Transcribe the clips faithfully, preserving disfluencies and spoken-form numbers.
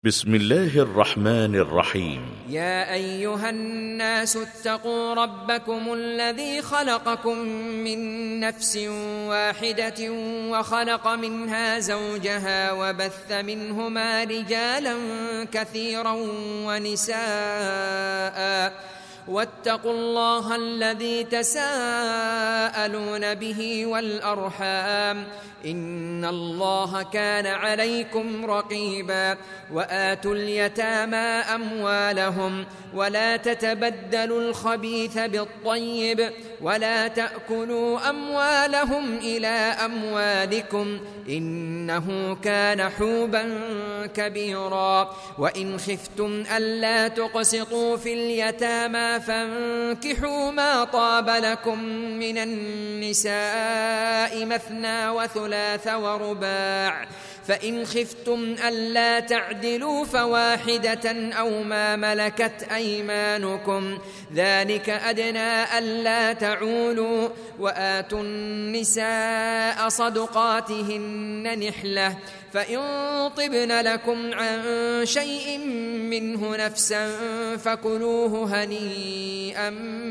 بسم الله الرحمن الرحيم. يا أيها الناس اتقوا ربكم الذي خلقكم من نفس واحدة وخلق منها زوجها وبث منهما رجالا كثيرا ونساء واتقوا الله الذي تساءلون به والأرحام إن الله كان عليكم رقيبا وآتوا اليتامى أموالهم ولا تتبدلوا الخبيث بالطيب ولا تأكلوا أموالهم إلى أموالكم إنه كان حوبا كبيرا وإن خفتم ألا تقسطوا في اليتامى فانكحوا ما طاب لكم من النساء مثنى وثلاث ورباع فإن خفتم ألا تعدلوا فواحدة أو ما ملكت أيمانكم ذلك أدنى ألا تعولوا وآتوا النساء صدقاتهن نحلة فإن طبن لكم عن شيء منه نفسا فكلوه هنيئا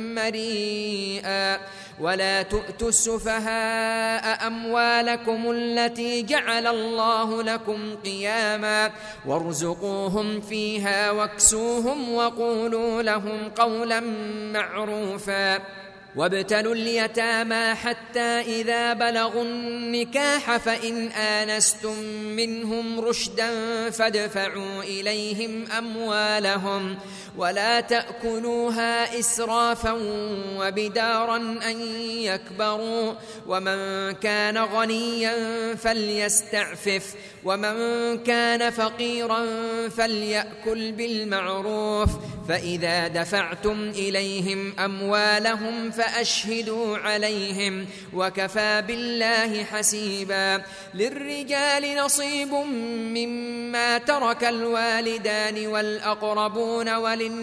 مريئا ولا تؤتوا السفهاء أموالكم التي جعل الله لكم قياما وارزقوهم فيها واكسوهم وقولوا لهم قولا معروفا وابتلوا اليتامى حتى إذا بلغوا النكاح فإن آنستم منهم رشدا فادفعوا إليهم أموالهم ولا تأكلوها إسرافا وبدارا أن يكبروا ومن كان غنيا فليستعفف ومن كان فقيرا فليأكل بالمعروف فإذا دفعتم إليهم أموالهم فأشهدوا عليهم وكفى بالله حسيبا للرجال نصيب مما ترك الوالدان والأقربون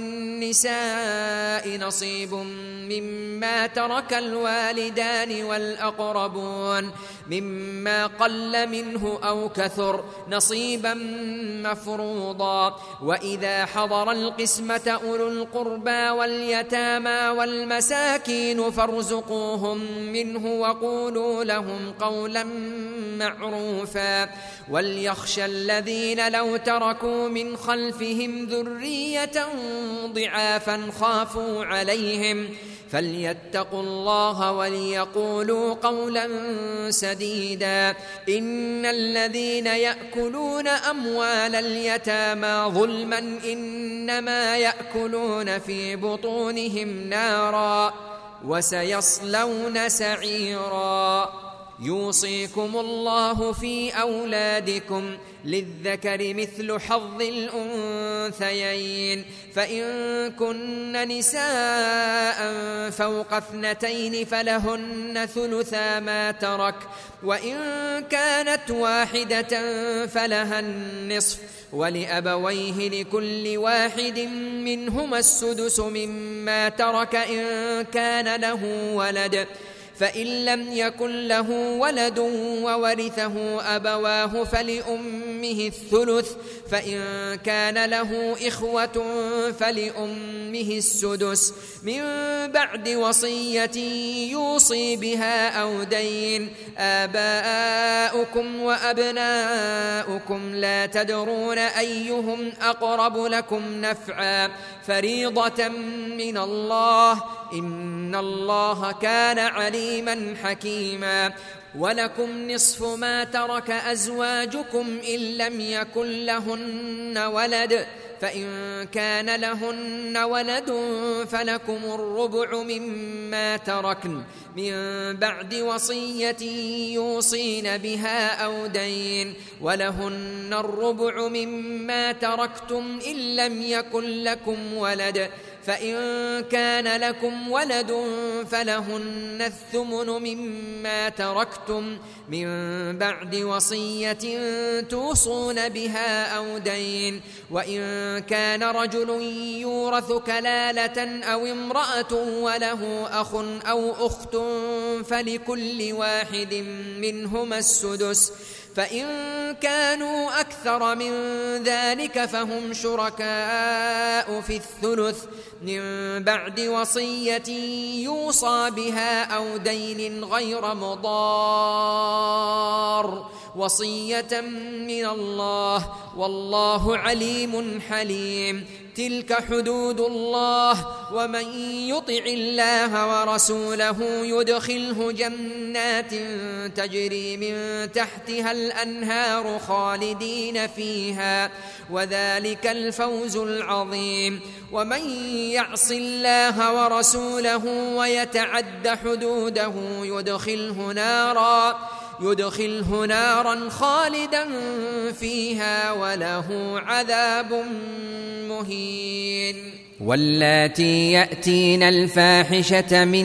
وللنساء نصيب مما ترك الوالدان والأقربون مما قل منه أو كثر نصيبا مفروضا وإذا حضر القسمة أولو القربى واليتامى والمساكين فارزقوهم منه وقولوا لهم قولا معروفا وليخشى الذين لو تركوا من خلفهم ذرية ضعافا خافوا عليهم فليتقوا الله وليقولوا قولا سديدا إن الذين يأكلون أموال اليتامى ظلما إنما يأكلون في بطونهم نارا وسيصلون سعيرا يوصيكم الله في أولادكم للذكر مثل حظ الأنثيين فإن كن نساء فوق اثنتين فلهن ثلثا ما ترك وإن كانت واحدة فلها النصف ولأبويه لكل واحد منهما السدس مما ترك إن كان له ولد فإن لم يكن له ولد وورثه أبواه فلأمه الثلث فإن كان له إخوة فلأمه السدس من بعد وصية يوصي بها أو دين آباؤكم وأبناؤكم لا تدرون أيهم أقرب لكم نفعا فريضة من الله إن الله كان عليما حكيما ولكم نصف ما ترك أزواجكم إن لم يكن لهن ولد فإن كان لهن ولد فلكم الربع مما تركن من بعد وصية يوصين بها أو دين ولهن الربع مما تركتم إن لم يكن لكم ولد فإن كان لكم ولد فلهن الثمن مما تركتم من بعد وصية توصون بها أو دين وإن كان رجل يورث كلالة أو امرأة وله أخ أو أخت فلكل واحد منهما السدس فإن كانوا أكثر من ذلك فهم شركاء في الثلث من بعد وصية يوصى بها أو دين غير مضار وصية من الله والله عليم حليم. تلك حدود الله ومن يطع الله ورسوله يدخله جنات تجري من تحتها الأنهار خالدين فيها وذلك الفوز العظيم. ومن يعص الله ورسوله ويتعد حدوده يدخله نارا يدخله نارا خالدا فيها وله عذاب مهين. واللاتي يأتين الفاحشة من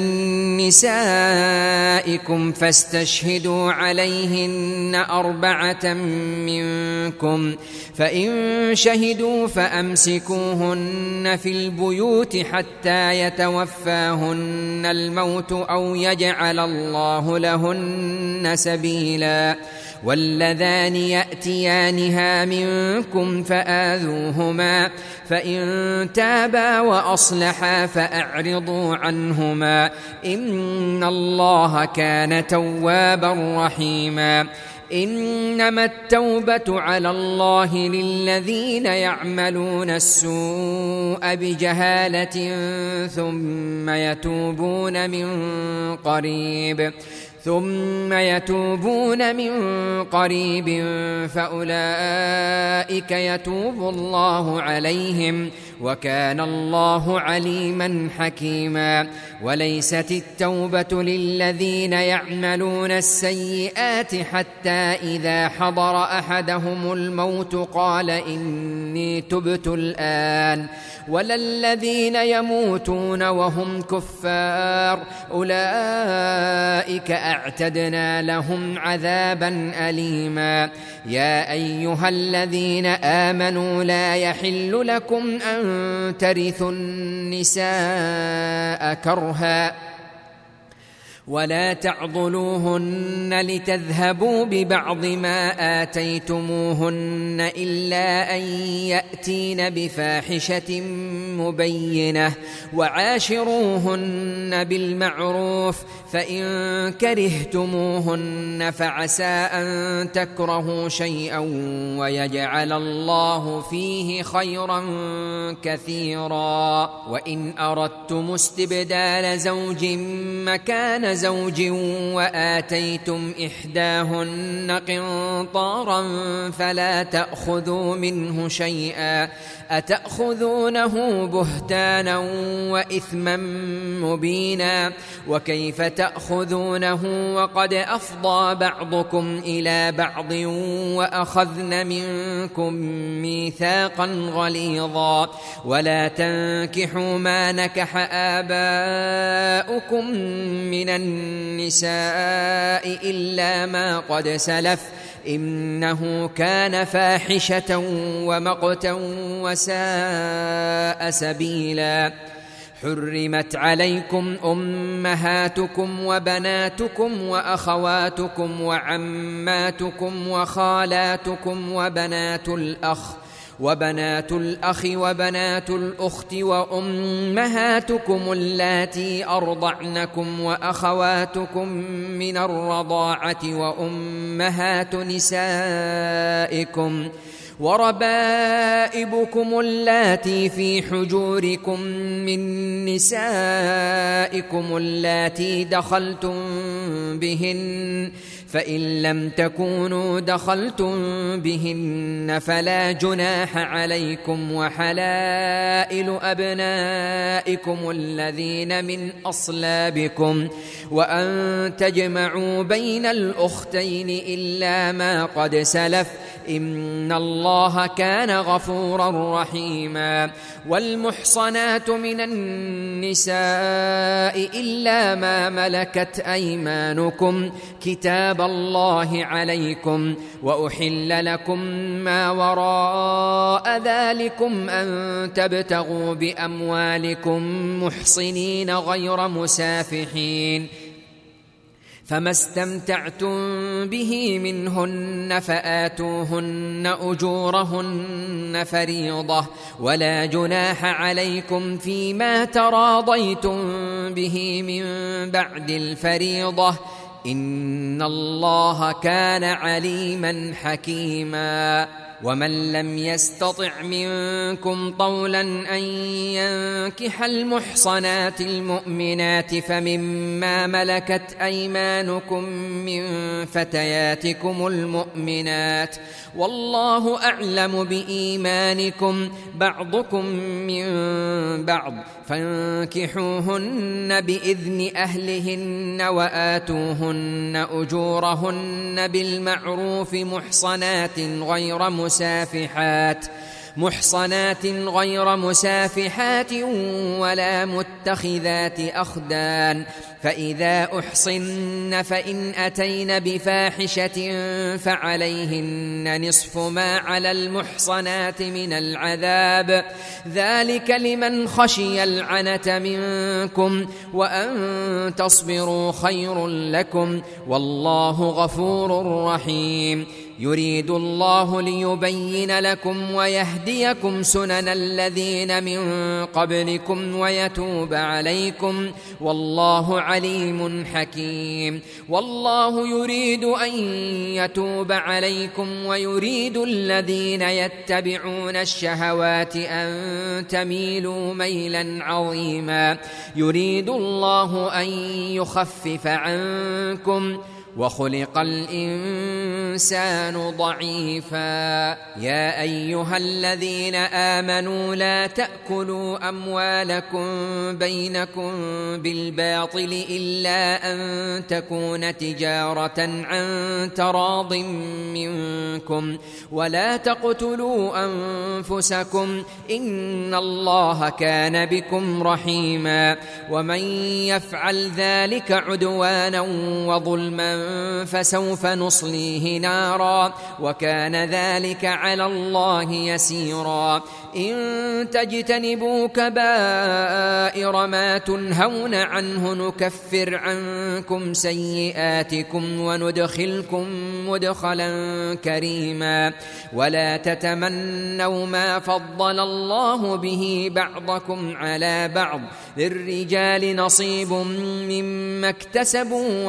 نسائكم فاستشهدوا عليهن أربعة منكم فإن شهدوا فأمسكوهن في البيوت حتى يتوفاهن الموت أو يجعل الله لهن سبيلا. واللذان يأتيانها منكم فآذوهما فإن تابا وأصلحا فأعرضوا عنهما إن الله كان توابا رحيما. إنما التوبة على الله للذين يعملون السوء بجهالة ثم يتوبون من قريب ثم يتوبون من قريب فأولئك يتوب الله عليهم وكان الله عليما حكيما. وليست التوبة للذين يعملون السيئات حتى إذا حضر أحدهم الموت قال إني تبت الآن ولا الذين يموتون وهم كفار أولئك أعتدنا لهم عذابا أليما. يا أيها الذين آمنوا لا يحل لكم أن ترثوا النساء كرها ولا تعضلوهن لتذهبوا ببعض ما آتيتموهن إلا أن يأتين بفاحشة مبينة وعاشروهن بالمعروف فإن كرهتموهن فعسى أن تكرهوا شيئا ويجعل الله فيه خيرا كثيرا. وإن أردتم استبدال زوج مكان زوج وآتيتم إحداهن قنطارا فلا تأخذوا منه شيئا أتأخذونه بهتانا وإثما مبينا. وكيف تأخذونه وقد أفضى بعضكم إلى بعض وأخذن منكم ميثاقا غليظا. ولا تنكحوا ما نكح آباؤكم من النساء إلا ما قد سلف إنه كان فاحشة ومقتا وساء سبيلا. حرمت عليكم أمهاتكم وبناتكم وأخواتكم وعماتكم وخالاتكم وبنات الأخ وبنات الأخ وبنات الأخت وأمهاتكم اللاتي أرضعنكم وأخواتكم من الرضاعة وأمهات نسائكم وربائبكم اللاتي في حجوركم من نسائكم اللاتي دخلتم بهن فإن لم تكونوا دخلتم بهن فلا جناح عليكم وحلائل أبنائكم الذين من أصلابكم وأن تجمعوا بين الأختين إلا ما قد سلف إن الله كان غفورا رحيما. والمحصنات من النساء إلا ما ملكت أيمانكم كتاب الله عليكم وأحل لكم ما وراء ذلكم أن تبتغوا بأموالكم محصنين غير مسافحين فما استمتعتم به منهن فآتوهن أجورهن فريضة ولا جناح عليكم فيما تراضيتم به من بعد الفريضة إن الله كان عليما حكيما. ومن لم يستطع منكم طولا أن ينكح المحصنات المؤمنات فمما ملكت أيمانكم من فتياتكم المؤمنات والله أعلم بإيمانكم بعضكم من بعض فانكحوهن بإذن أهلهن وآتوهن أجورهن بالمعروف محصنات غير مسافحات محصنات غير مسافحات ولا متخذات أخدان فإذا أحصن فإن أتين بفاحشة فعليهن نصف ما على المحصنات من العذاب ذلك لمن خشي العنة منكم وأن تصبروا خير لكم والله غفور رحيم. يريد الله ليبين لكم ويهديكم سنن الذين من قبلكم ويتوب عليكم والله عليم حكيم. والله يريد أن يتوب عليكم ويريد الذين يتبعون الشهوات أن تميلوا ميلا عظيما. يريد الله أن يخفف عنكم وخلق الإنسان ضعيفا. يا أيها الذين آمنوا لا تأكلوا أموالكم بينكم بالباطل إلا أن تكون تجارة عن تراض منكم ولا تقتلوا أنفسكم إن الله كان بكم رحيما. ومن يفعل ذلك عدوانا وظلما فسوف نصليه نارا وكان ذلك على الله يسيرا. إن تجتنبوا كبائر ما تنهون عنه نكفر عنكم سيئاتكم وندخلكم مدخلا كريما. ولا تتمنوا ما فضل الله به بعضكم على بعض للرجال نصيب مما اكتسبوا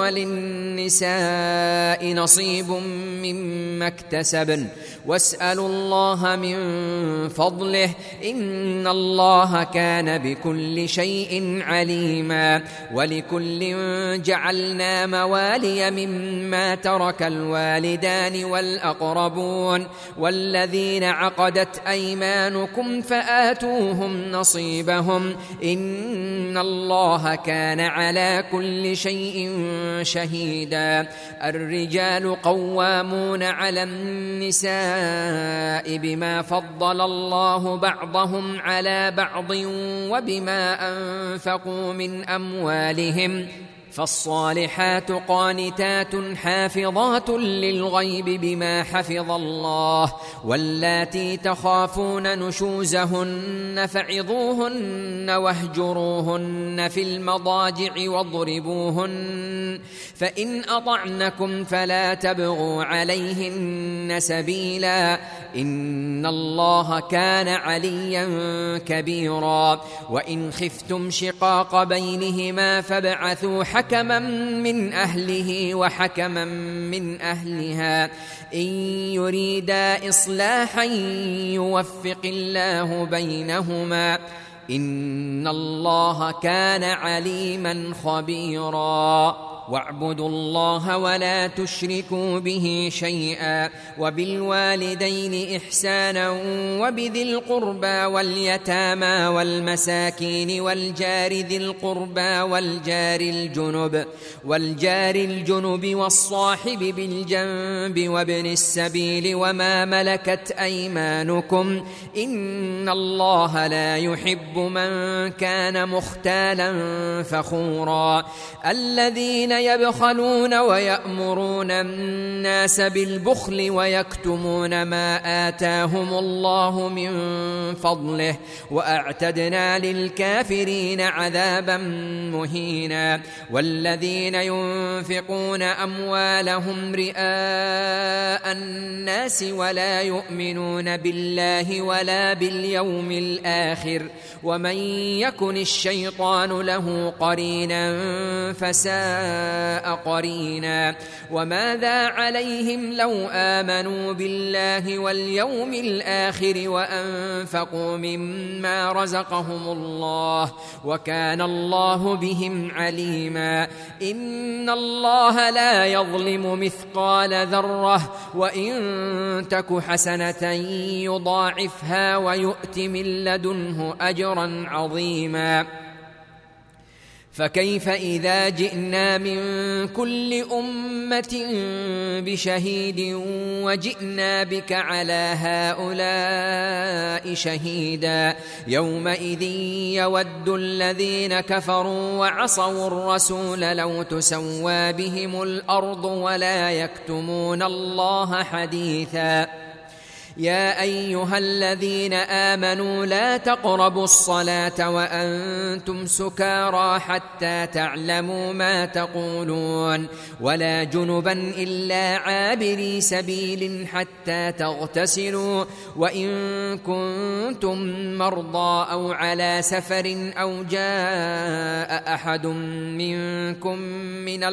وللنساء نصيب مما اكتسبن واسألوا الله من فضله إن الله كان بكل شيء عليما. ولكل جعلنا موالي مما ترك الوالدان والأقربون والذين عقدت أيمانكم فآتوهم نصيبهم إن الله كان على كل شيء شهيدا. الرجال قوامون على النساء بما فضل الله بعضهم على بعض وبما أنفقوا من أموالهم فالصالحات قانتات حافظات للغيب بما حفظ الله. واللاتي تخافون نشوزهن فعظوهن واهجروهن في المضاجع واضربوهن فإن أطعنكم فلا تبغوا عليهن سبيلا إن الله كان عليا كبيرا. وإن خفتم شقاق بينهما فابعثوا حكما من أهله وحكما من أهلها إن يريدا إصلاحا يوفق الله بينهما إن الله كان عليما خبيرا. واعبدوا الله ولا تشركوا به شيئا وبالوالدين إحسانا وبذي القربى واليتامى والمساكين والجار ذي القربى والجار الجنب والجار الجنب والصاحب بالجنب وابن السبيل وما ملكت أيمانكم إن الله لا يحب من كان مختالا فخورا. الذين يبخلون ويأمرون الناس بالبخل ويكتمون ما آتاهم الله من فضله وأعتدنا للكافرين عذابا مهينا والذين ينفقون أموالهم رئاء الناس ولا يؤمنون بالله ولا باليوم الآخر ومن يكن الشيطان له قرينا فساء قرينا وماذا عليهم لو آمنوا بالله واليوم الآخر وأنفقوا مما رزقهم الله وكان الله بهم عليما إن الله لا يظلم مثقال ذرة وإن تك حسنة يضاعفها ويؤت من لدنه أجرا عظيما فكيف إذا جئنا من كل أمة بشهيد وجئنا بك على هؤلاء شهيدا يومئذ يود الذين كفروا وعصوا الرسول لو تسوى بهم الأرض ولا يكتمون الله حديثا يا أيها الذين آمنوا لا تقربوا الصلاة وأنتم سكارى حتى تعلموا ما تقولون ولا جنبا إلا عابري سبيل حتى تغتسلوا وإن كنتم مرضى أو على سفر أو جاء أحد منكم من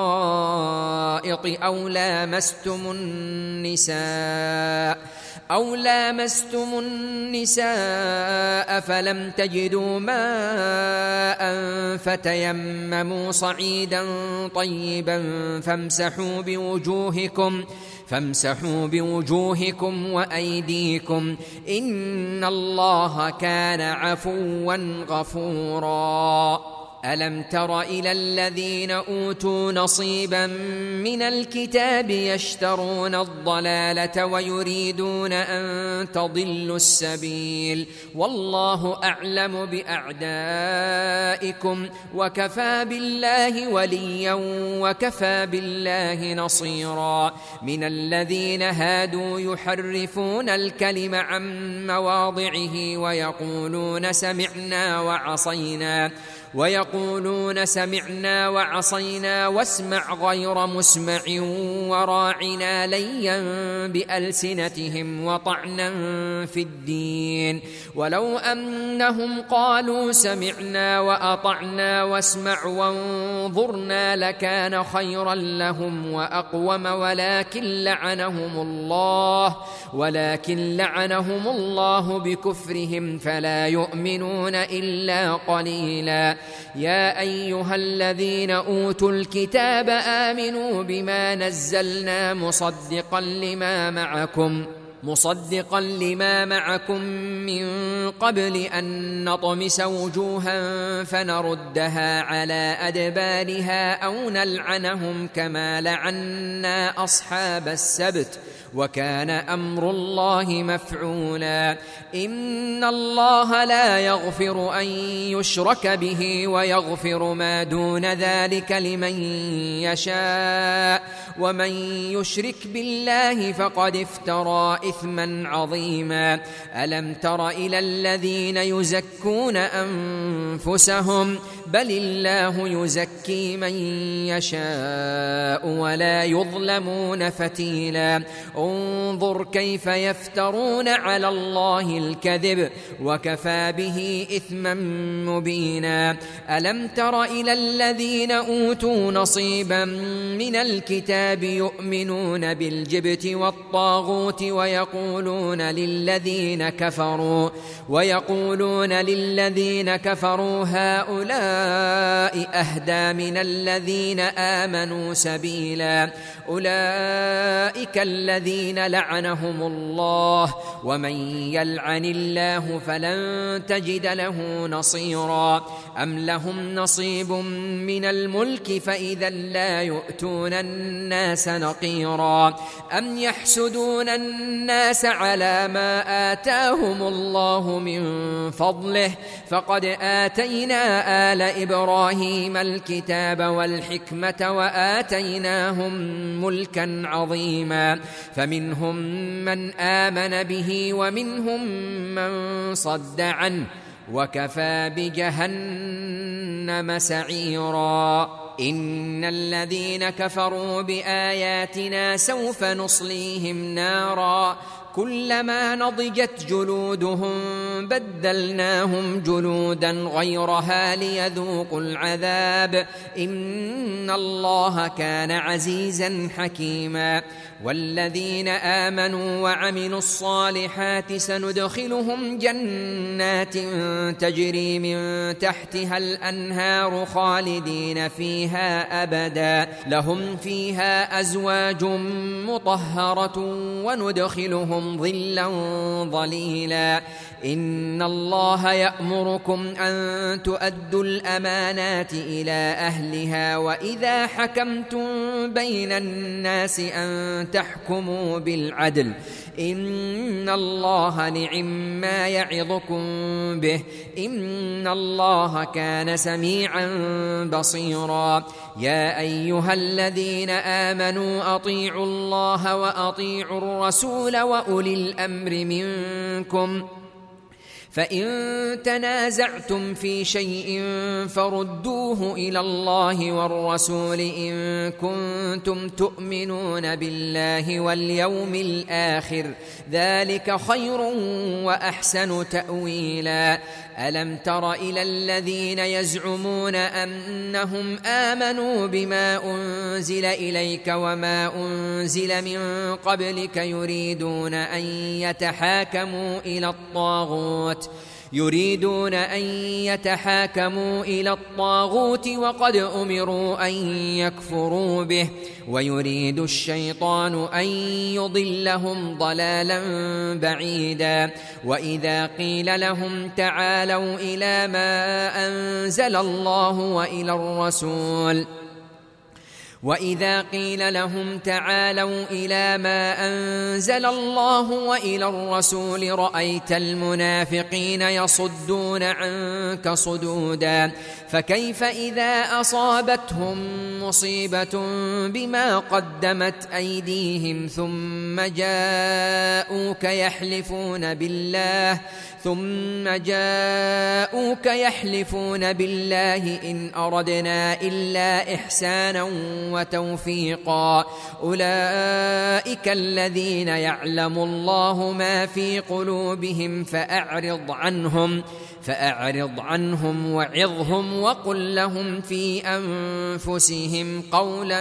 الغائط أو لامستم النساء أو لامستم النساء فلم تجدوا ماء فتيمموا صعيدا طيبا فامسحوا بوجوهكم فامسحوا بوجوهكم وأيديكم إن الله كان عفوا غفورا ألم تر إلى الذين أوتوا نصيبا من الكتاب يشترون الضلالة ويريدون أن تضلوا السبيل والله أعلم بأعدائكم وكفى بالله وليا وكفى بالله نصيرا من الذين هادوا يحرفون الكلم عن مواضعه ويقولون سمعنا وعصينا ويقولون سمعنا وعصينا واسمع غير مسمع وراعنا ليا بألسنتهم وطعنا في الدين ولو أنهم قالوا سمعنا وأطعنا واسمع وانظرنا لكان خيرا لهم وأقوم ولكن لعنهم الله ولكن لعنهم الله بكفرهم فلا يؤمنون إلا قليلا يا أيها الذين أوتوا الكتاب آمنوا بما نزلنا مصدقا لما معكم مصدقا لما معكم من قبل أن نطمس وجوها فنردها على أدبارها أو نلعنهم كما لعنا أصحاب السبت وكان أمر الله مفعولا إن الله لا يغفر أن يشرك به ويغفر ما دون ذلك لمن يشاء ومن يشرك بالله فقد افترى إثما عظيما ألم تر إلى الذين يزكون أنفسهم بل الله يزكي من يشاء ولا يظلمون فتيلا انظر كيف يفترون على الله الكذب وكفى به إثما مبينا ألم تر إلى الذين أوتوا نصيبا من الكتاب يؤمنون بالجبت والطاغوت ويقولون للذين كفروا ويقولون للذين كفروا هؤلاء أهدى من الذين آمنوا سبيلا أولئك الذين الذين لعنهم الله ومن يلعن الله فلن تجد له نصيرا أم لهم نصيب من الملك فإذا لا يؤتون الناس نقيرا أم يحسدون الناس على ما آتاهم الله من فضله فقد آتينا آل إبراهيم الكتاب والحكمة وآتيناهم ملكا عظيما فمنهم من آمن به ومنهم من صد عنه وكفى بجهنم سعيرا إن الذين كفروا بآياتنا سوف نصليهم نارا كلما نضجت جلودهم بدلناهم جلودا غيرها ليذوقوا العذاب إن الله كان عزيزا حكيما والذين آمنوا وعملوا الصالحات سندخلهم جنات تجري من تحتها الأنهار خالدين فيها أبدا لهم فيها أزواج مطهرة وندخلهم ظلا ظليلا إن الله يأمركم أن تؤدوا الأمانات إلى أهلها وإذا حكمتم بين الناس أن تحكموا بالعدل إن الله نعم ما يعظكم به إن الله كان سميعا بصيرا يا أيها الذين آمنوا أطيعوا الله وأطيعوا الرسول وأولي الأمر منكم فإن تنازعتم في شيء فردوه إلى الله والرسول إن كنتم تؤمنون بالله واليوم الآخر ذلك خير وأحسن تأويلا ألم تر إلى الذين يزعمون أنهم آمنوا بما أنزل إليك وما أنزل من قبلك يريدون أن يتحاكموا إلى الطاغوت يريدون أن يتحاكموا إلى الطاغوت وقد أمروا أن يكفروا به ويريد الشيطان أن يضلهم ضلالا بعيدا وإذا قيل لهم تعالوا إلى ما أنزل الله وإلى الرسول وإذا قيل لهم تعالوا إلى ما أنزل الله وإلى الرسول رأيت المنافقين يصدون عنك صدودا فكيف إذا أصابتهم مصيبة بما قدمت أيديهم ثم جاءوك يحلفون بالله ثم جاءوك يحلفون بالله إن أردنا إلا إحسانا وتوفيقا أولئك الذين يعلم الله ما في قلوبهم فأعرض عنهم فأعرض عنهم وعظهم وقل لهم في أنفسهم قولا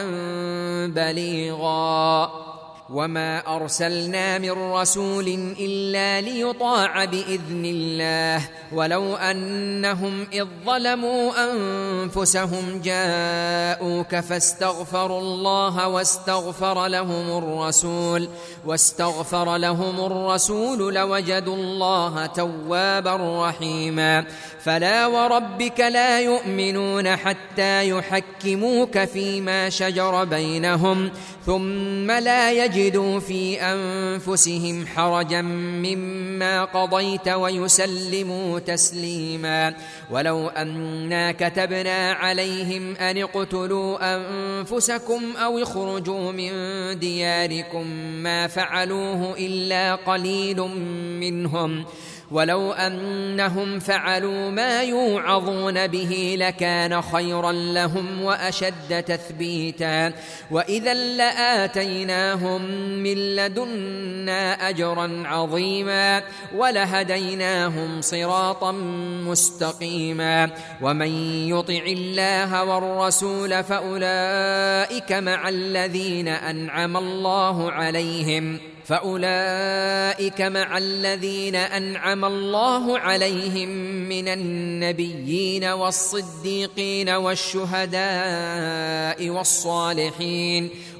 بليغا وما أرسلنا من رسول إلا ليطاع بإذن الله ولو أنهم إذ ظلموا أنفسهم جاءوك فاستغفروا الله واستغفر لهم الرسول واستغفر لهم الرسول لوجدوا الله توابا رحيما فلا وربك لا يؤمنون حتى يحكموك فيما شجر بينهم ثم لا يجدوا في أنفسهم حرجا مما قضيت ويسلموا تسليما ولو أنا كتبنا عليهم أن اقتلوا أنفسكم أو اخرجوا من دياركم ما فعلوه إلا قليل منهم ولو أنهم فعلوا ما يوعظون به لكان خيرا لهم وأشد تثبيتا وإذا لآتيناهم من لدنا أجرا عظيما ولهديناهم صراطا مستقيما ومن يطع الله والرسول فأولئك مع الذين أنعم الله عليهم فأولئك مع الذين أنعم الله عليهم من النبيين والصديقين والشهداء والصالحين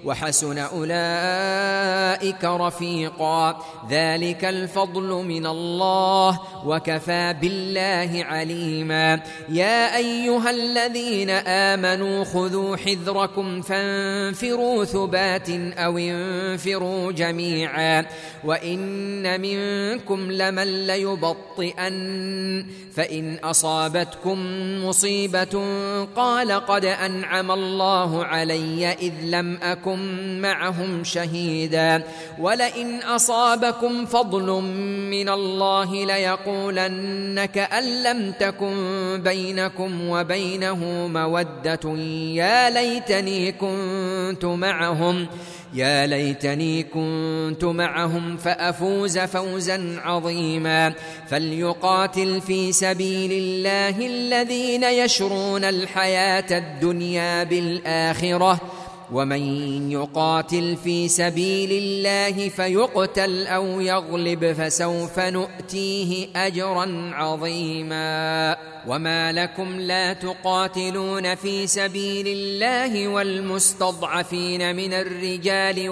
وحسن أولئك رفيقا ذلك الفضل من الله وكفى بالله عليما يا أيها الذين آمنوا خذوا حذركم فانفروا ثبات أو انفروا جميعا وإن منكم لمن ليبطئن فإن أصابتكم مصيبة قال قد أنعم الله علي إذ لم أكن معهم شهيدا ولئن أصابكم فضل من الله ليقولن كأن لم تكن بينكم وبينه مودة يا ليتني كنت معهم يا ليتني كنت معهم فأفوز فوزا عظيما فليقاتل في سبيل الله الذين يشرون الحياة الدنيا بالآخرة ومن يقاتل في سبيل الله فيقتل أو يغلب فسوف نؤتيه أجرا عظيما وما لكم لا تقاتلون في سبيل الله والمستضعفين من الرجال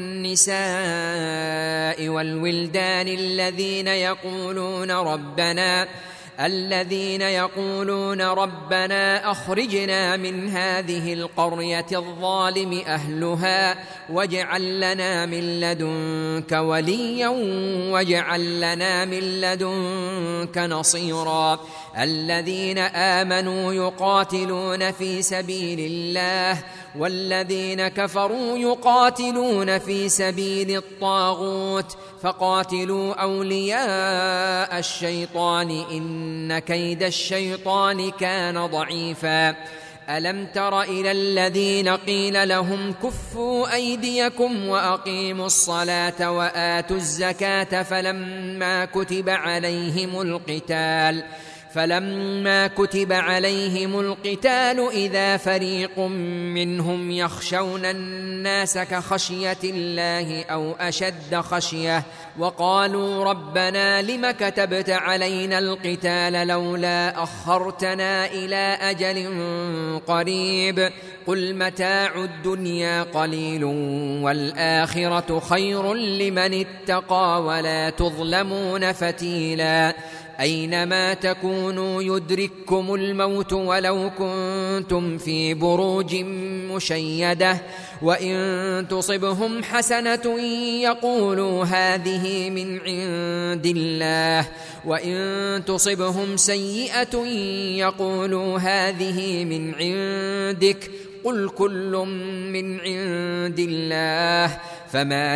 والنساء والولدان الذين يقولون ربنا الذين يقولون ربنا أخرجنا من هذه القرية الظالم أهلها واجعل لنا من لدنك وليا واجعل لنا من لدنك نصيرا الذين آمنوا يقاتلون في سبيل الله والذين كفروا يقاتلون في سبيل الطاغوت فقاتلوا أولياء الشيطان إن كيد الشيطان كان ضعيفا ألم تر إلى الذين قيل لهم كفوا أيديكم وأقيموا الصلاة وآتوا الزكاة فلما كتب عليهم القتال فلما كتب عليهم القتال إذا فريق منهم يخشون الناس كخشية الله أو أشد خشية وقالوا ربنا لم كتبت علينا القتال لولا أخرتنا إلى أجل قريب قل متاع الدنيا قليل والآخرة خير لمن اتقى ولا تظلمون فتيلا أينما تكونوا يدرككم الموت ولو كنتم في بروج مشيدة وإن تصبهم حسنة يقولوا هذه من عند الله وإن تصبهم سيئة يقولوا هذه من عندك قل كل من عند الله فما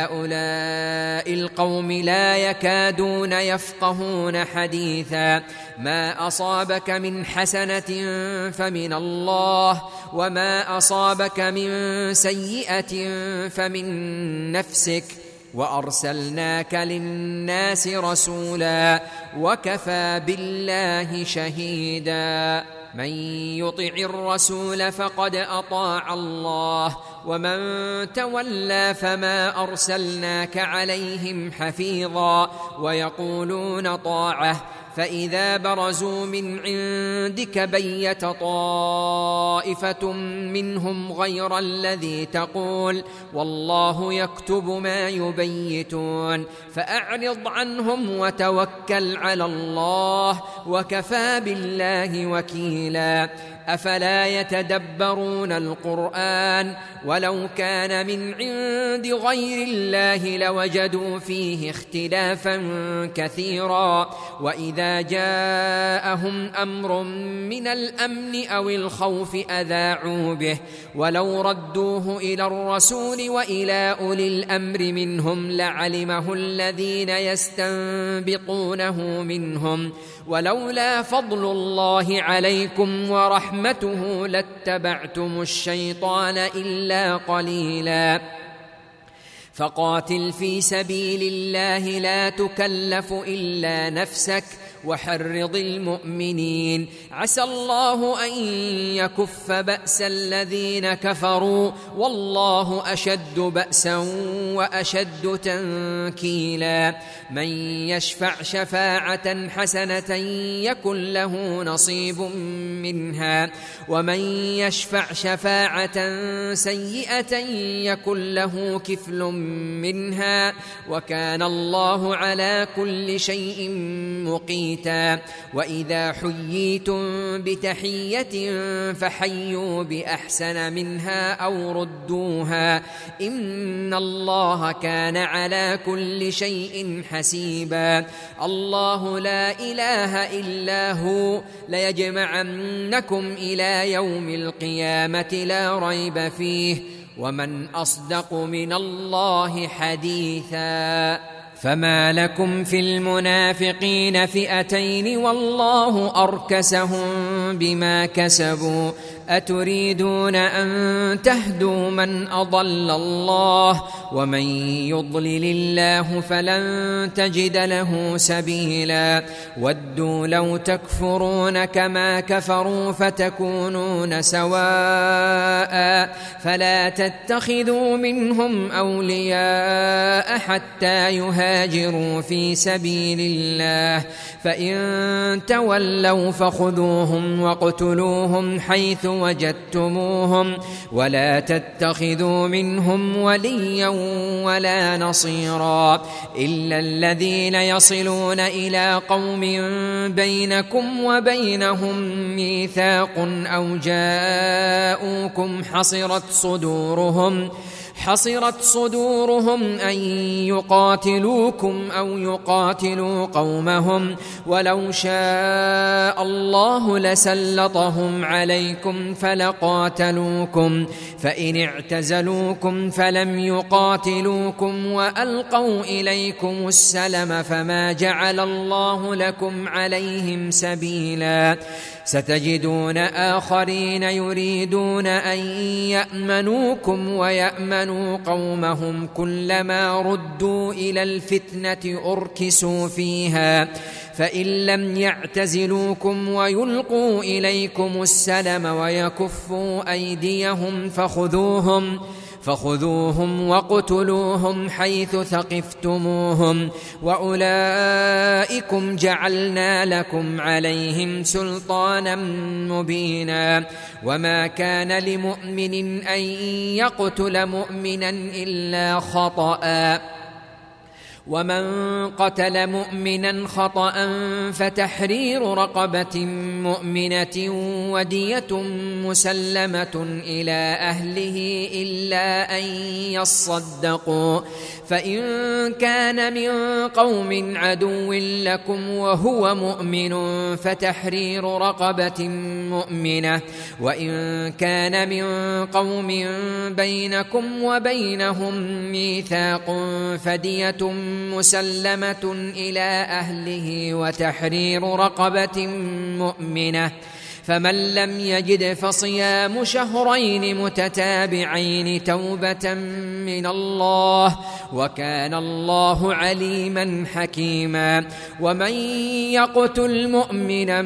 لهؤلاء القوم لا يكادون يفقهون حديثا ما أصابك من حسنة فمن الله وما أصابك من سيئة فمن نفسك وأرسلناك للناس رسولا وكفى بالله شهيدا من يطع الرسول فقد أطاع الله ومن تولى فما أرسلناك عليهم حفيظا ويقولون طاعة فإذا برزوا من عندك بيت طائفة منهم غير الذي تقول والله يكتب ما يبيتون فأعرض عنهم وتوكل على الله وكفى بالله وكيلا أفلا يتدبرون القرآن ولو كان من عند غير الله لوجدوا فيه اختلافا كثيرا وإذا جاءهم أمر من الأمن أو الخوف أذاعوا به ولو ردوه إلى الرسول وإلى أولي الأمر منهم لعلمه الذين يستنبطونه منهم ولولا فضل الله عليكم ورحمته لاتبعتم الشيطان إلا قليلا فقاتل في سبيل الله لا تكلف إلا نفسك وحرض المؤمنين عسى الله أن يكف بأس الذين كفروا والله أشد بأسا وأشد تنكيلا من يشفع شفاعة حسنة يكن له نصيب منها ومن يشفع شفاعة سيئة يكن له كفل منها وكان الله على كل شيء مقيتا وإذا حييتم بتحية فحيوا بأحسن منها أو ردوها إن الله كان على كل شيء حسيبا الله لا إله إلا هو ليجمعنكم إلى يوم القيامة لا ريب فيه ومن أصدق من الله حديثا فما لكم في المنافقين فئتين والله أركسهم بما كسبوا أتريدون أن تهدوا من أضل الله ومن يضلل الله فلن تجد له سبيلا ودوا لو تكفرون كما كفروا فتكونون سواء فلا تتخذوا منهم أولياء حتى يهاجروا في سبيل الله فإن تولوا فخذوهم واقتلوهم حيث وجدتموهم ولا تتخذوا منهم وليا ولا نصيرا إلا الذين يصلون إلى قوم بينكم وبينهم ميثاق أو جاءوكم حصرت صدورهم حصرت صدورهم أن يقاتلوكم أو يقاتلوا قومهم ولو شاء الله لسلطهم عليكم فلقاتلوكم فإن اعتزلوكم فلم يقاتلوكم وألقوا إليكم السلم فما جعل الله لكم عليهم سبيلا ستجدون آخرين يريدون أن يأمنوكم ويأمنوا قومهم كلما ردوا إلى الفتنة أركسوا فيها فإن لم يعتزلوكم ويلقوا إليكم السلم ويكفوا أيديهم فخذوهم فخذوهم واقتلوهم حيث ثقفتموهم وأولئكم جعلنا لكم عليهم سلطانا مبينا وما كان لمؤمن أن يقتل مؤمنا إلا خطأ ومن قتل مؤمنا خطأ فتحرير رقبة مؤمنة ودية مسلمة إلى أهله إلا أن يصدقوا فإن كان من قوم عدو لكم وهو مؤمن فتحرير رقبة مؤمنة وإن كان من قوم بينكم وبينهم ميثاق فدية مسلمة إلى أهله وتحرير رقبة مؤمنة فمن لم يجد فصيام شهرين متتابعين توبة من الله وكان الله عليما حكيما ومن يقتل مؤمنا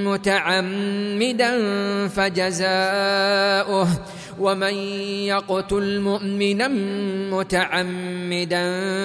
متعمدا فجزاؤه ومن يقتل مؤمنا متعمدا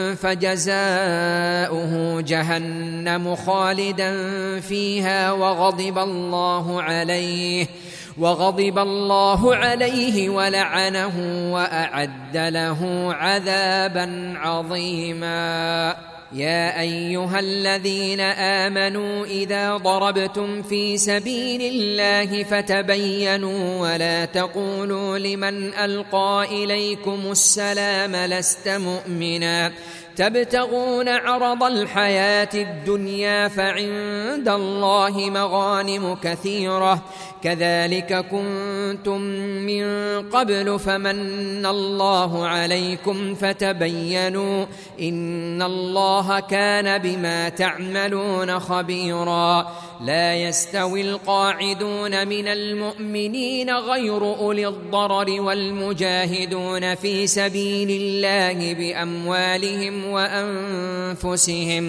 فجزاؤه جهنم خالدا فيها وغضب الله عليه وغضب الله عليه ولعنه وأعد له عذابا عظيما يا أيها الذين آمنوا إذا ضربتم في سبيل الله فتبينوا ولا تقولوا لمن ألقى إليكم السلام لست مؤمنا تبتغون عرض الحياة الدنيا فعند الله مغانم كثيرة كذلك كنتم من قبل فمن الله عليكم فتبينوا إن الله كان بما تعملون خبيرا لا يستوي القاعدون من المؤمنين غير أولي الضرر والمجاهدون في سبيل الله بأموالهم وأنفسهم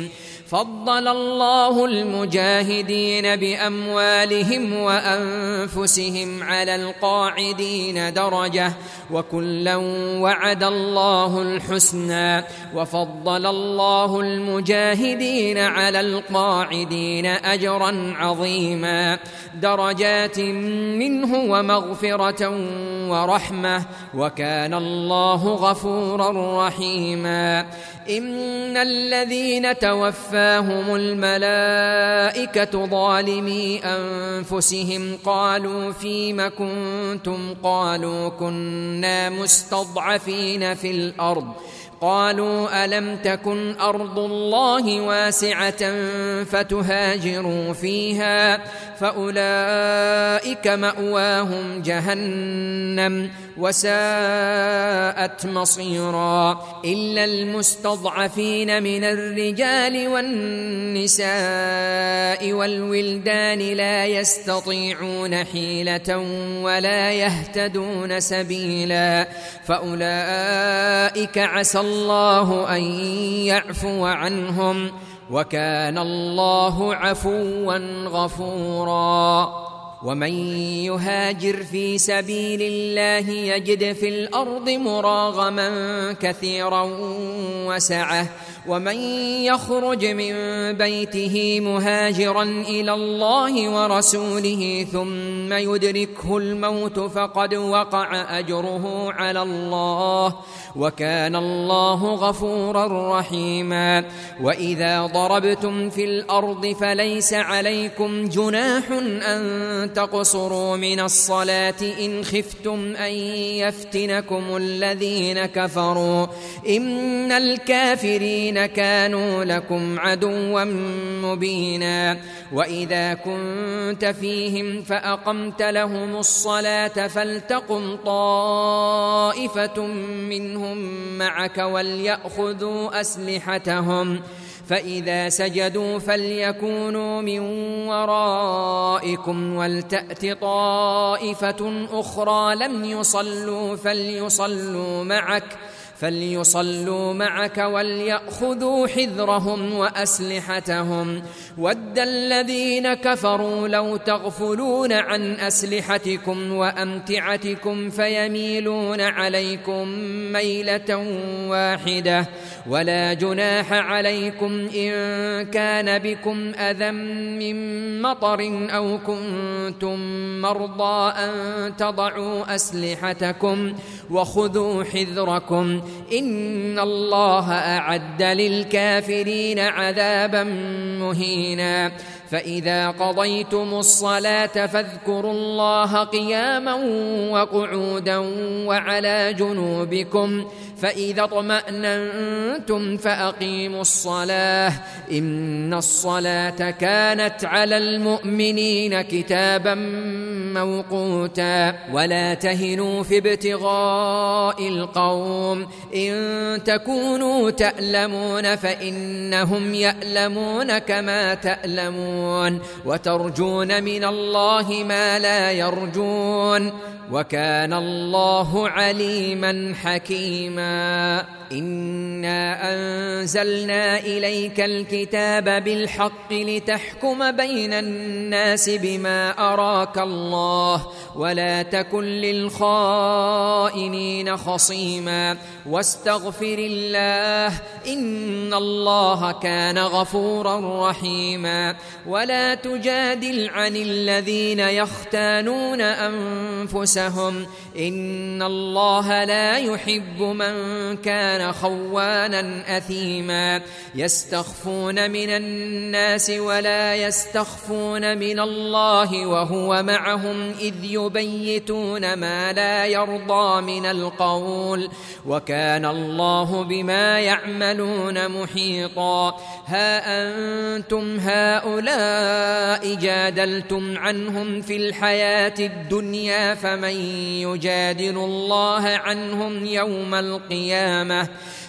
فضل الله المجاهدين بأموالهم وأنفسهم على القاعدين درجة وكلا وعد الله الحسنى وفضل الله المجاهدين على القاعدين أجرا عظيما درجات منه ومغفرة ورحمة وكان الله غفورا رحيما إن الذين توفاهم الملائكة ظالمي أنفسهم قالوا فيم كنتم قالوا كنا مستضعفين في الأرض قالوا ألم تكن أرض الله واسعة فتهاجروا فيها فأولئك مأواهم جهنم وساءت مصيرا إلا المستضعفين من الرجال والنساء والولدان لا يستطيعون حيلة ولا يهتدون سبيلا فأولئك عسى الله أن يعفو عنهم وكان الله عفوا غفورا ومن يهاجر في سبيل الله يجد في الأرض مراغما كثيرا وسعة ومن يخرج من بيته مهاجرا إلى الله ورسوله ثم يدركه الموت فقد وقع أجره على الله وكان الله غفورا رحيما وإذا ضربتم في الأرض فليس عليكم جناح أن تقصروا من الصلاة إن خفتم أن يفتنكم الذين كفروا إن الكافرين كانوا لكم عدوا مبينا وإذا كنت فيهم فأقمت لهم الصلاة فلتقم طائفة منهم معك وليأخذوا أسلحتهم فإذا سجدوا فليكونوا من ورائكم ولتأت طائفة أخرى لم يصلوا فليصلوا معك فليصلوا معك وليأخذوا حذرهم وأسلحتهم ود الذين كفروا لو تغفلون عن أسلحتكم وأمتعتكم فيميلون عليكم ميلة واحدة ولا جناح عليكم إن كان بكم أذى من مطر أو كنتم مرضى أن تضعوا أسلحتكم وخذوا حذركم إن الله أعد للكافرين عذابا مهينا فإذا قضيتم الصلاة فاذكروا الله قياما وقعودا وعلى جنوبكم فإذا اطمأننتم فأقيموا الصلاة إن الصلاة كانت على المؤمنين كتابا موقوتا ولا تهنوا في ابتغاء القوم إن تكونوا تألمون فإنهم يألمون كما تألمون وترجون من الله ما لا يرجون وكان الله عليما حكيما إنا أنزلنا إليك الكتاب بالحق لتحكم بين الناس بما أراك الله ولا تكن للخائنين خصيما واستغفر الله إن الله كان غفورا رحيما ولا تجادل عن الذين يختانون أنفسهم إن الله لا يحب من كان خوانا أثيما يستخفون من الناس ولا يستخفون من الله وهو معهم إذ يبيتون ما لا يرضى من القول وكان الله بما يعملون محيطا ها أنتم هؤلاء جادلتم عنهم في الحياة الدنيا فمن يجادل الله عنهم يوم القيامة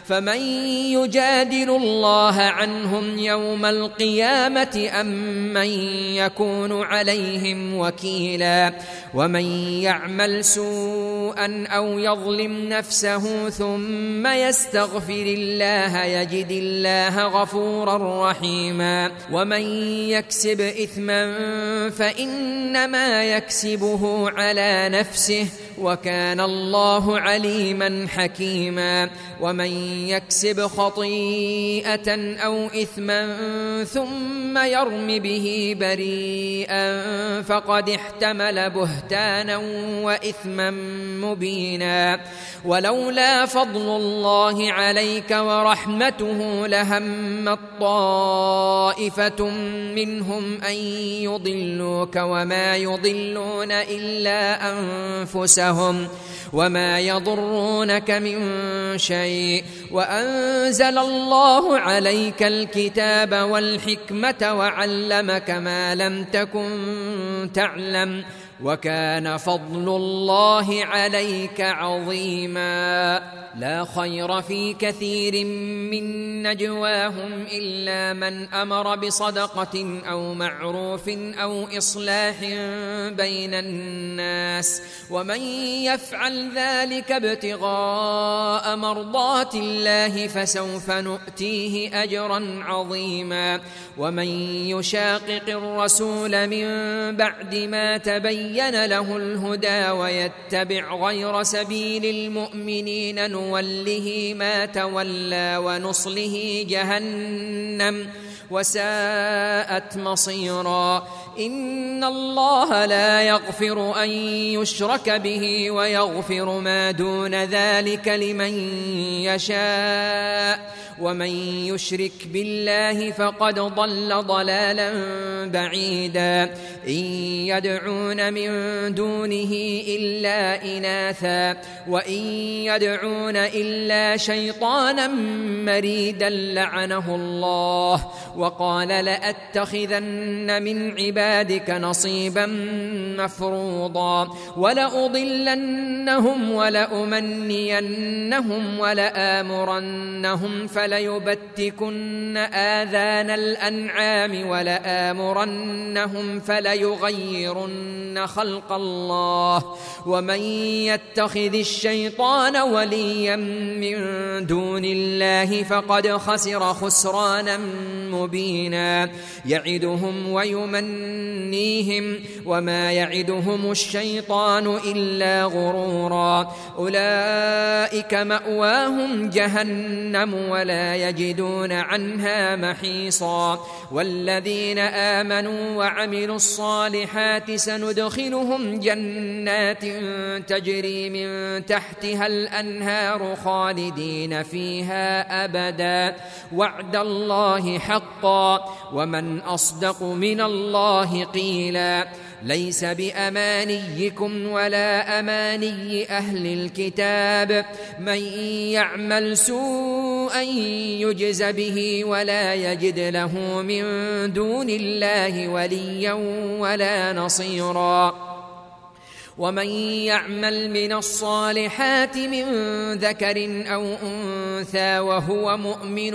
فمن يجادل الله عنهم يوم القيامة أم من يكون عليهم وكيلا ومن يعمل سوءا أو يظلم نفسه ثم يستغفر الله يجد الله غفورا رحيما ومن يكسب إثما فإنما يكسبه على نفسه وكان الله عليما حكيما ومن يكسب خطيئة أو إثما ثم يرم به بريئا فقد احتمل بهتانا وإثما مبينا ولولا فضل الله عليك ورحمته لهمت طائفة منهم أن يضلوك وما يضلون إلا أنفسهم وما يضرونك من شيء وأنزل الله عليك الكتاب والحكمة وعلمك ما لم تكن تعلم وكان فضل الله عليك عظيما لا خير في كثير من نجواهم إلا من أمر بصدقة أو معروف أو إصلاح بين الناس ومن يفعل ذلك ابتغاء مرضات الله فسوف نؤتيه أجرا عظيما ومن يشاقق الرسول من بعد ما تبين له الهدى ويتبع غير سبيل المؤمنين نوله ما تولى ونصله جهنم وساءت مصيرا إن الله لا يغفر أن يشرك به ويغفر ما دون ذلك لمن يشاء ومن يشرك بالله فقد ضل ضلالا بعيدا إن يدعون من دونه إلا إناثا وإن يدعون إلا شيطانا مريدا لعنه الله وقال لأتخذن من عبادك نصيبا مفروضا ولأضلنهم ولأمنينهم ولآمرنهم فليبتكن آذان الأنعام ولآمرنهم فليغيرن خلق الله ومن يتخذ الشيطان وليا من دون الله فقد خسر خسرانا مبينا يعدهم ويمنيهم وما يعدهم الشيطان إلا غرورا أولئك مأواهم جهنم ولا يجدون عنها محيصا والذين آمنوا وعملوا الصالحات سندخلهم جنات تجري من تحتها الأنهار خالدين فيها أبدا وعد الله حقا ومن أصدق من الله قيلا ليس بأمانيكم ولا أماني أهل الكتاب من يعمل سوءا يجز به ولا يجد له من دون الله وليا ولا نصيرا ومن يعمل من الصالحات من ذكر أو أنثى وهو مؤمن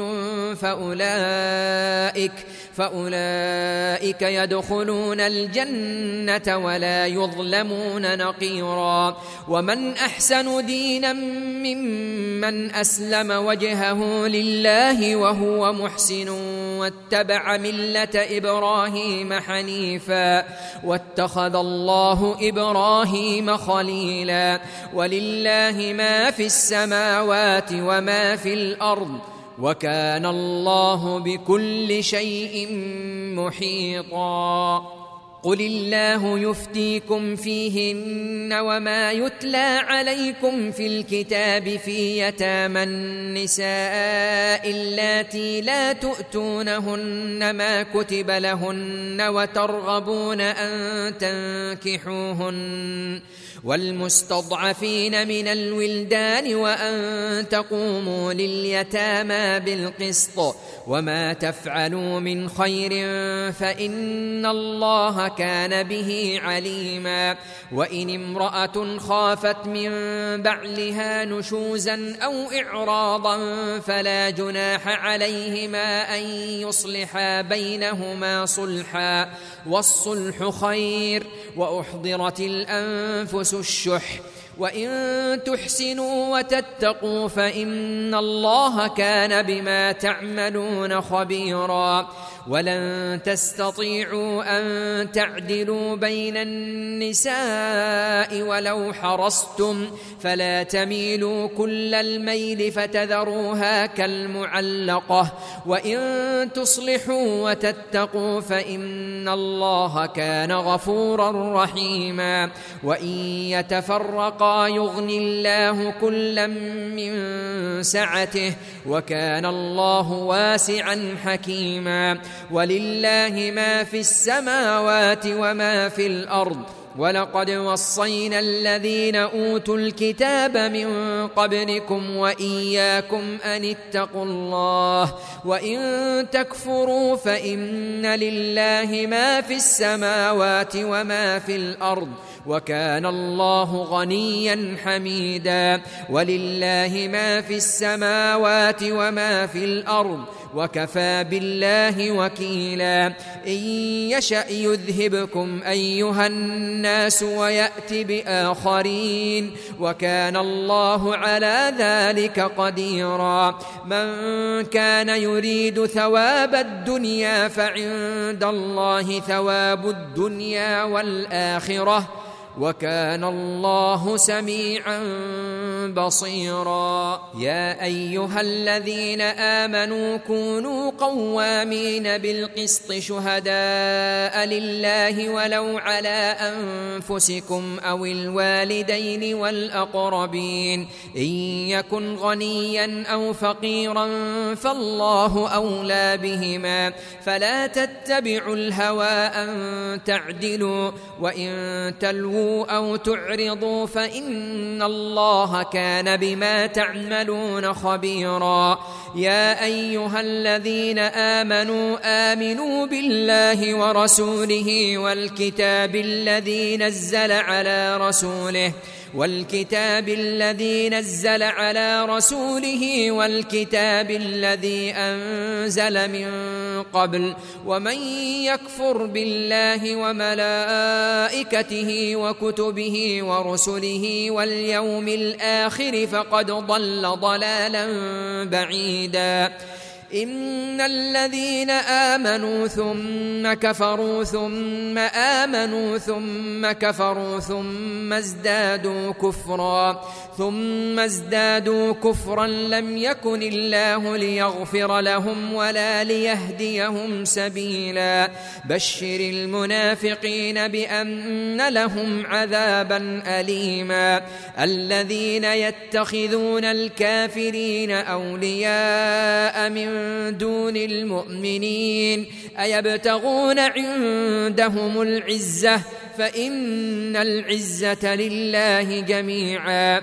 فأولئك فأولئك يدخلون الجنة ولا يظلمون نقيرا ومن أحسن دينا ممن أسلم وجهه لله وهو محسن واتبع ملة إبراهيم حنيفا واتخذ الله إبراهيم خليلا ولله ما في السماوات وما في الأرض وكان الله بكل شيء محيطا قل الله يفتيكم فيهن وما يتلى عليكم في الكتاب في يتامى النساء اللاتي لا تؤتونهن ما كتب لهن وترغبون أن تنكحوهن والمستضعفين من الولدان وأن تقوموا لليتامى بالقسط وما تفعلوا من خير فإن الله كان به عليما وإن امرأة خافت من بعلها نشوزا أو إعراضا فلا جناح عليهما أن يصلحا بينهما صلحا والصلح خير وأحضرت الأنفس الشح وإن تحسنوا وتتقوا فإن الله كان بما تعملون خبيرا ولن تستطيعوا أن تعدلوا بين النساء ولو حرصتم فلا تميلوا كل الميل فتذروها كالمعلقة وإن تصلحوا وتتقوا فإن الله كان غفورا رحيما وإن يتفرقا يغني الله كلا من سعته وكان الله واسعا حكيما ولله ما في السماوات وما في الأرض ولقد وصينا الذين أوتوا الكتاب من قبلكم وإياكم أن اتقوا الله وإن تكفروا فإن لله ما في السماوات وما في الأرض وكان الله غنيا حميدا ولله ما في السماوات وما في الأرض وكفى بالله وكيلا إن يشأ يذهبكم أيها الناس ويأت بآخرين وكان الله على ذلك قديرا من كان يريد ثواب الدنيا فعند الله ثواب الدنيا والآخرة وكان الله سميعا بصيرا يا أيها الذين آمنوا كونوا قوامين بالقسط شهداء لله ولو على أنفسكم أو الوالدين والأقربين إن يكن غنيا أو فقيرا فالله أولى بهما فلا تتبعوا الهوى أن تعدلوا وإن تلووا أو تعرضوا فإن الله كان بما تعملون خبيرا يا أيها الذين آمنوا آمنوا بالله ورسوله والكتاب الذي نزل على رسوله والكتاب الذي نزل على رسوله والكتاب الذي أنزل من قبل ومن يكفر بالله وملائكته وكتبه ورسله واليوم الآخر فقد ضل ضلالا بعيدا إن الذين آمنوا ثم كفروا ثم آمنوا ثم كفروا ثم ازدادوا كفرا ثم ازدادوا كفرا لم يكن الله ليغفر لهم ولا ليهديهم سبيلا بشر المنافقين بأن لهم عذابا أليما الذين يتخذون الكافرين أولياء من دون المؤمنين أيبتغون عندهم العزة فإن العزة لله جميعا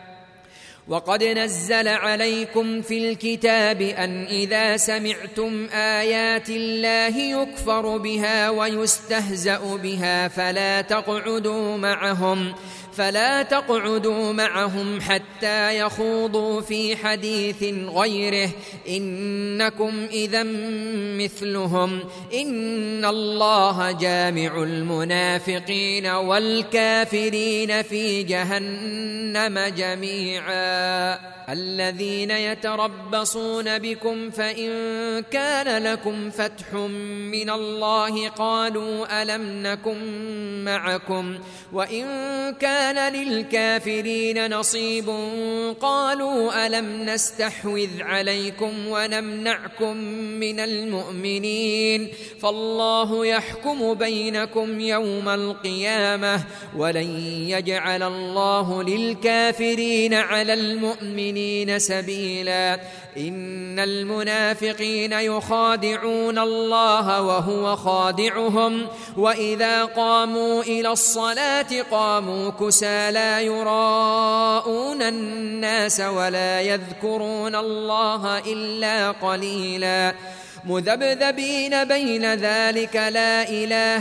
وقد نزل عليكم في الكتاب أن إذا سمعتم آيات الله يكفر بها ويستهزأ بها فلا تقعدوا معهم فلا تقعدوا معهم حتى يخوضوا في حديث غيره إنكم إذا مثلهم إن الله جامع المنافقين والكافرين في جهنم جميعا الذين يتربصون بكم فإن كان لكم فتح من الله قالوا ألم نكن معكم وإن كان للكافرين نصيب قالوا ألم نستحوذ عليكم ونمنعكم من المؤمنين فالله يحكم بينكم يوم القيامة ولن يجعل الله للكافرين على المؤمنين المؤمنين سبيلا إن المنافقين يخادعون الله وهو خادعهم وإذا قاموا إلى الصلاة قاموا كسى لا يراءون الناس ولا يذكرون الله إلا قليلا مذبذبين بين ذلك لا إله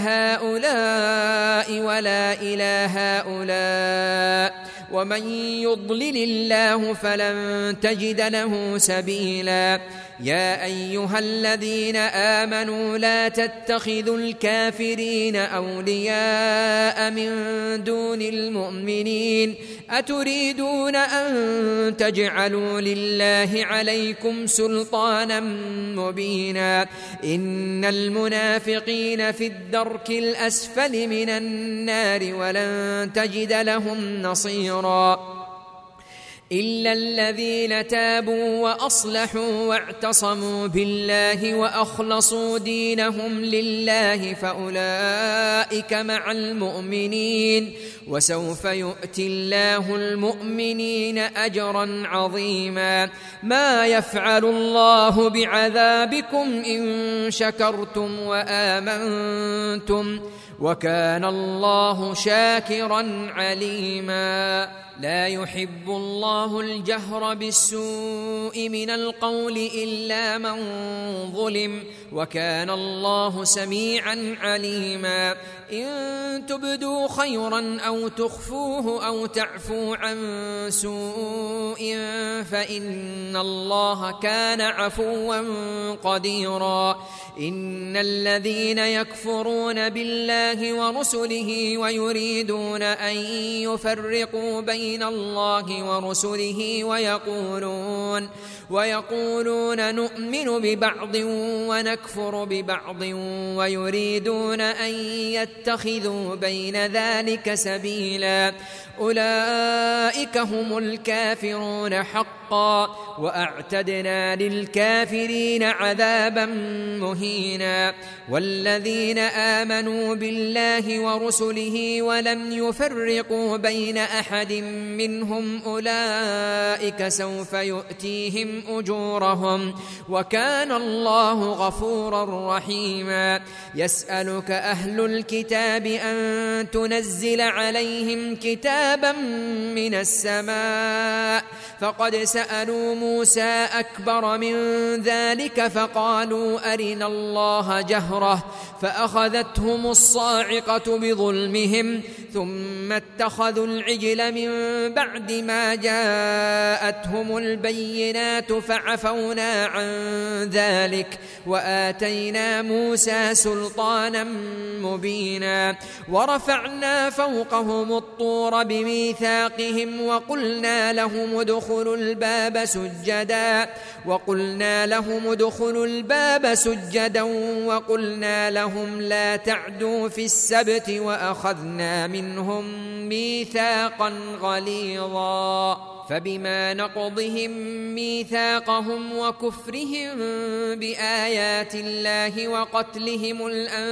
هؤلاء ولا إله هؤلاء ومن يضلل الله فلن تجد له سبيلا يا أيها الذين آمنوا لا تتخذوا الكافرين أولياء من دون المؤمنين أتريدون أن تجعلوا لله عليكم سلطانا مبينا إن المنافقين في الدرك الأسفل من النار ولن تجد لهم نصيرا إلا الذين تابوا وأصلحوا واعتصموا بالله وأخلصوا دينهم لله فأولئك مع المؤمنين وسوف يؤتي الله المؤمنين أجرا عظيما ما يفعل الله بعذابكم إن شكرتم وآمنتم وكان الله شاكرا عليما لا يحب الله الجهر بالسوء من القول إلا من ظلم وكان الله سميعا عليما إن تبدوا خيرا أو تخفوه أو تعفوا عن سوء فإن الله كان عفوا قديرا إن الذين يكفرون بالله ورسله ويريدون أن يفرقوا بين الله ورسله ويقولون ويقولون نؤمن ببعض ونكفر ببعض ويريدون أن يتخذوا بين ذلك سبيلا أولئك هم الكافرون حقا وأعتدنا للكافرين عذابا مهينا والذين آمنوا بالله ورسله ولم يفرقوا بين أحد منهم أولئك سوف يؤتيهم أجورهم وكان الله غفورا رحيما يسألك أهل الكتاب أن تنزل عليهم كتابا من السماء فقد سألوا موسى أكبر من ذلك فقالوا أرنا الله جهرة فأخذتهم الصاعقة بظلمهم ثم اتخذوا العجل من بعد ما جاءتهم البينات فعفونا عن ذلك وآتينا موسى سلطانا مبينا ورفعنا فوقهم الطور بميثاقهم وقلنا لهم ادخلوا الباب سجدا وقلنا لهم ادخلوا الباب سجدا وقلنا لهم لا تعدوا في السبت وأخذنا منهم ميثاقا غليظا فبما نقضهم ميثاقهم وكفرهم بآيات الله وقتلهم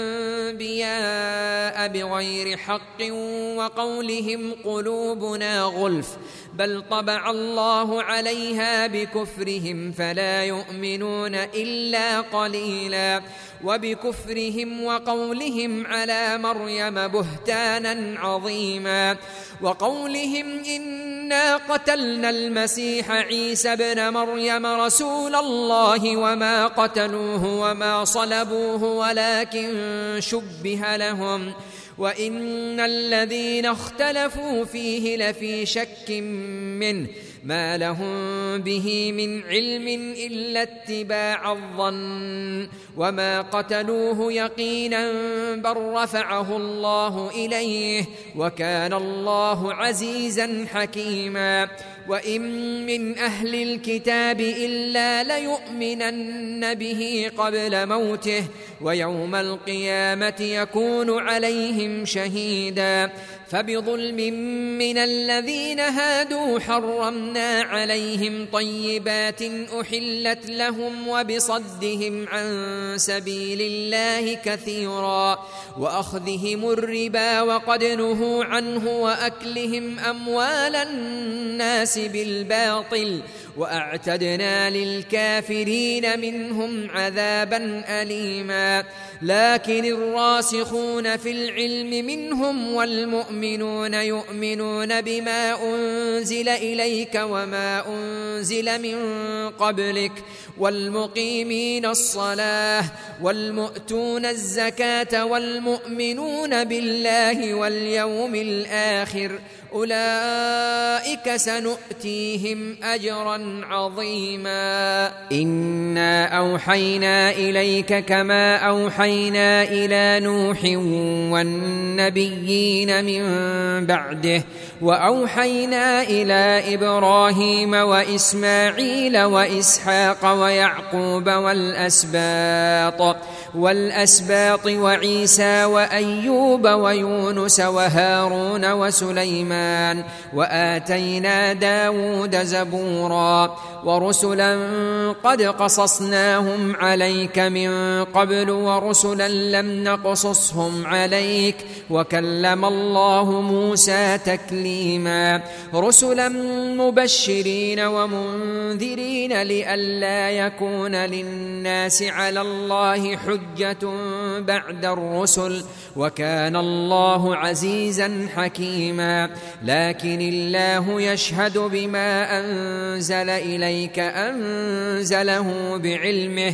الأنبياء بغير حق وقولهم قلوبنا غلف بل طبع الله عليها بكفرهم فلا يؤمنون إلا قليلا وبكفرهم وقولهم على مريم بهتانا عظيما وقولهم إنا قتلنا المسيح عيسى ابن مريم رسول الله وما قتلوه وما صلبوه ولكن شبه لهم وإن الذين اختلفوا فيه لفي شك منه ما لهم به من علم إلا اتباع الظن وما قتلوه يقينا بل رفعه الله إليه وكان الله عزيزا حكيما وإن من أهل الكتاب إلا ليؤمنن به قبل موته ويوم القيامة يكون عليهم شهيدا فبظلم من الذين هادوا حرمنا عليهم طيبات أحلت لهم وبصدهم عن سبيل الله كثيرا وأخذهم الربا وقد نهوا عنه وأكلهم أموال الناس بالباطل وأعتدنا للكافرين منهم عذابا أليما. لكن الراسخون في العلم منهم والمؤمنون يؤمنون بما أنزل إليك وما أنزل من قبلك والمقيمين الصلاة والمؤتون الزكاة والمؤمنون بالله واليوم الآخر أولئك سنؤتيهم أجرا عظيما. إنا أوحينا إليك كما أوحينا إلى نوح والنبيين من بعده وأوحينا إلى إبراهيم وإسماعيل وإسحاق ويعقوب والأسباط والأسباط وعيسى وأيوب ويونس وهارون وسليمان وآتينا داود زبورا ورسلا قد قصصناهم عليك من قبل ورسلا لم نقصصهم عليك وكلم الله موسى تكليما. رسلا مبشرين ومنذرين لئلا يكون للناس على الله حجة بعد الرسل وكان الله عزيزا حكيما. لكن الله يشهد بما أنزل إليك أنزله بعلمه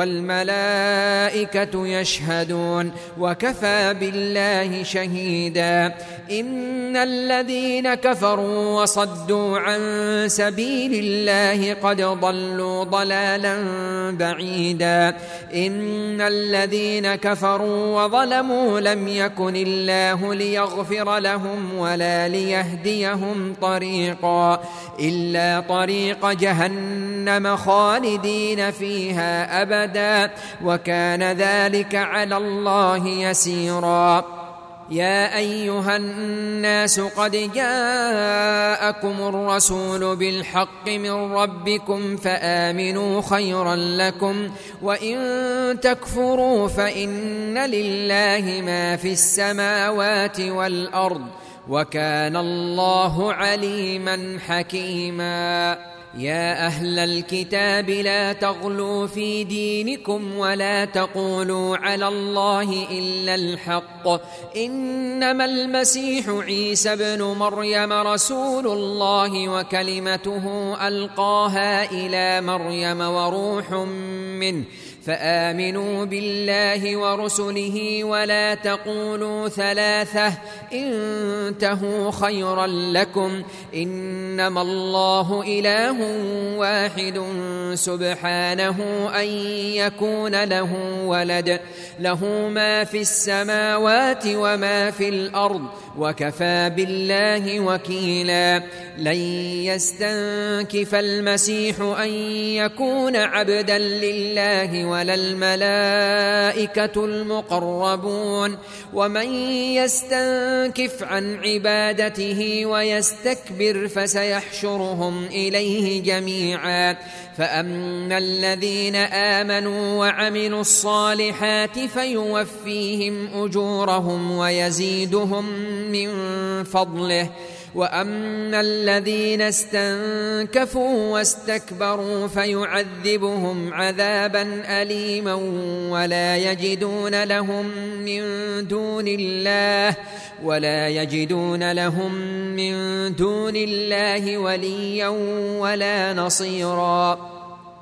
والملائكة يشهدون وكفى بالله شهيدا. إن الذين كفروا وصدوا عن سبيل الله قد ضلوا ضلالا بعيدا. إن الذين كفروا وظلموا لم يكن الله ليغفر لهم ولا ليهديهم طريقا إلا طريق جهنم خالدين فيها أبدا وكان ذلك على الله يسيرا. يا أيها الناس قد جاءكم الرسول بالحق من ربكم فآمنوا خيرا لكم وإن تكفروا فإن لله ما في السماوات والأرض وكان الله عليما حكيما. يا أهل الكتاب لا تغلوا في دينكم ولا تقولوا على الله إلا الحق إنما المسيح عيسى ابن مريم رسول الله وكلمته ألقاها إلى مريم وروح منه فآمنوا بالله ورسله ولا تقولوا ثلاثة انتهوا خيرا لكم إنما الله إله واحد سبحانه أن يكون له ولد له ما في السماوات وما في الأرض وكفى بالله وكيلا. لن يستنكف المسيح أن يكون عبدا لله ولا الملائكة المقربون ومن يستنكف عن عبادته ويستكبر فسيحشرهم إليه جميعا. فأما الذين آمنوا وعملوا الصالحات فيوفيهم أجورهم ويزيدهم من فضله وأما الذين استنكفوا واستكبروا فيعذبهم عذابا أليما ولا يجدون لهم من دون الله ولا يجدون لهم من دون الله وليا ولا نصيرا.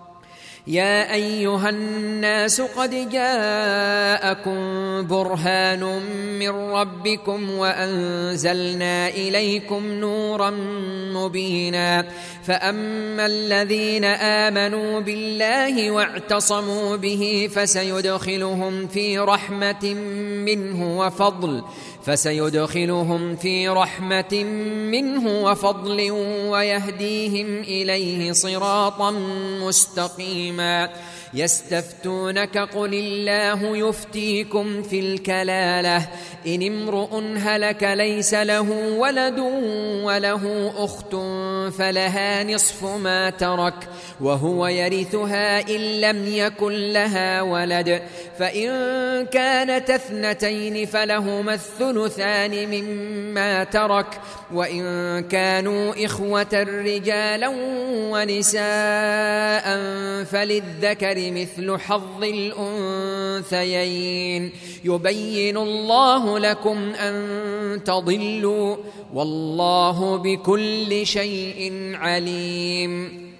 يا أيها الناس قد جاءكم برهان من ربكم وأنزلنا إليكم نورا مبينا. فأما الذين آمنوا بالله واعتصموا به فسيدخلهم في رحمة منه وفضل فسيدخلهم في رحمة منه وفضل ويهديهم إليه صراطا مستقيما. يستفتونك قل الله يفتيكم في الكلالة إن امرؤ هلك ليس له ولد وله أخت فلها نصف ما ترك وهو يرثها إن لم يكن لها ولد فإن كانت اثنتين فلهما الثلثان مما ترك وإن كانوا إخوة رجالا ونساء فللذكر مثل حظ الأنثيين يبين الله لكم أن تضلوا والله بكل شيء عليم.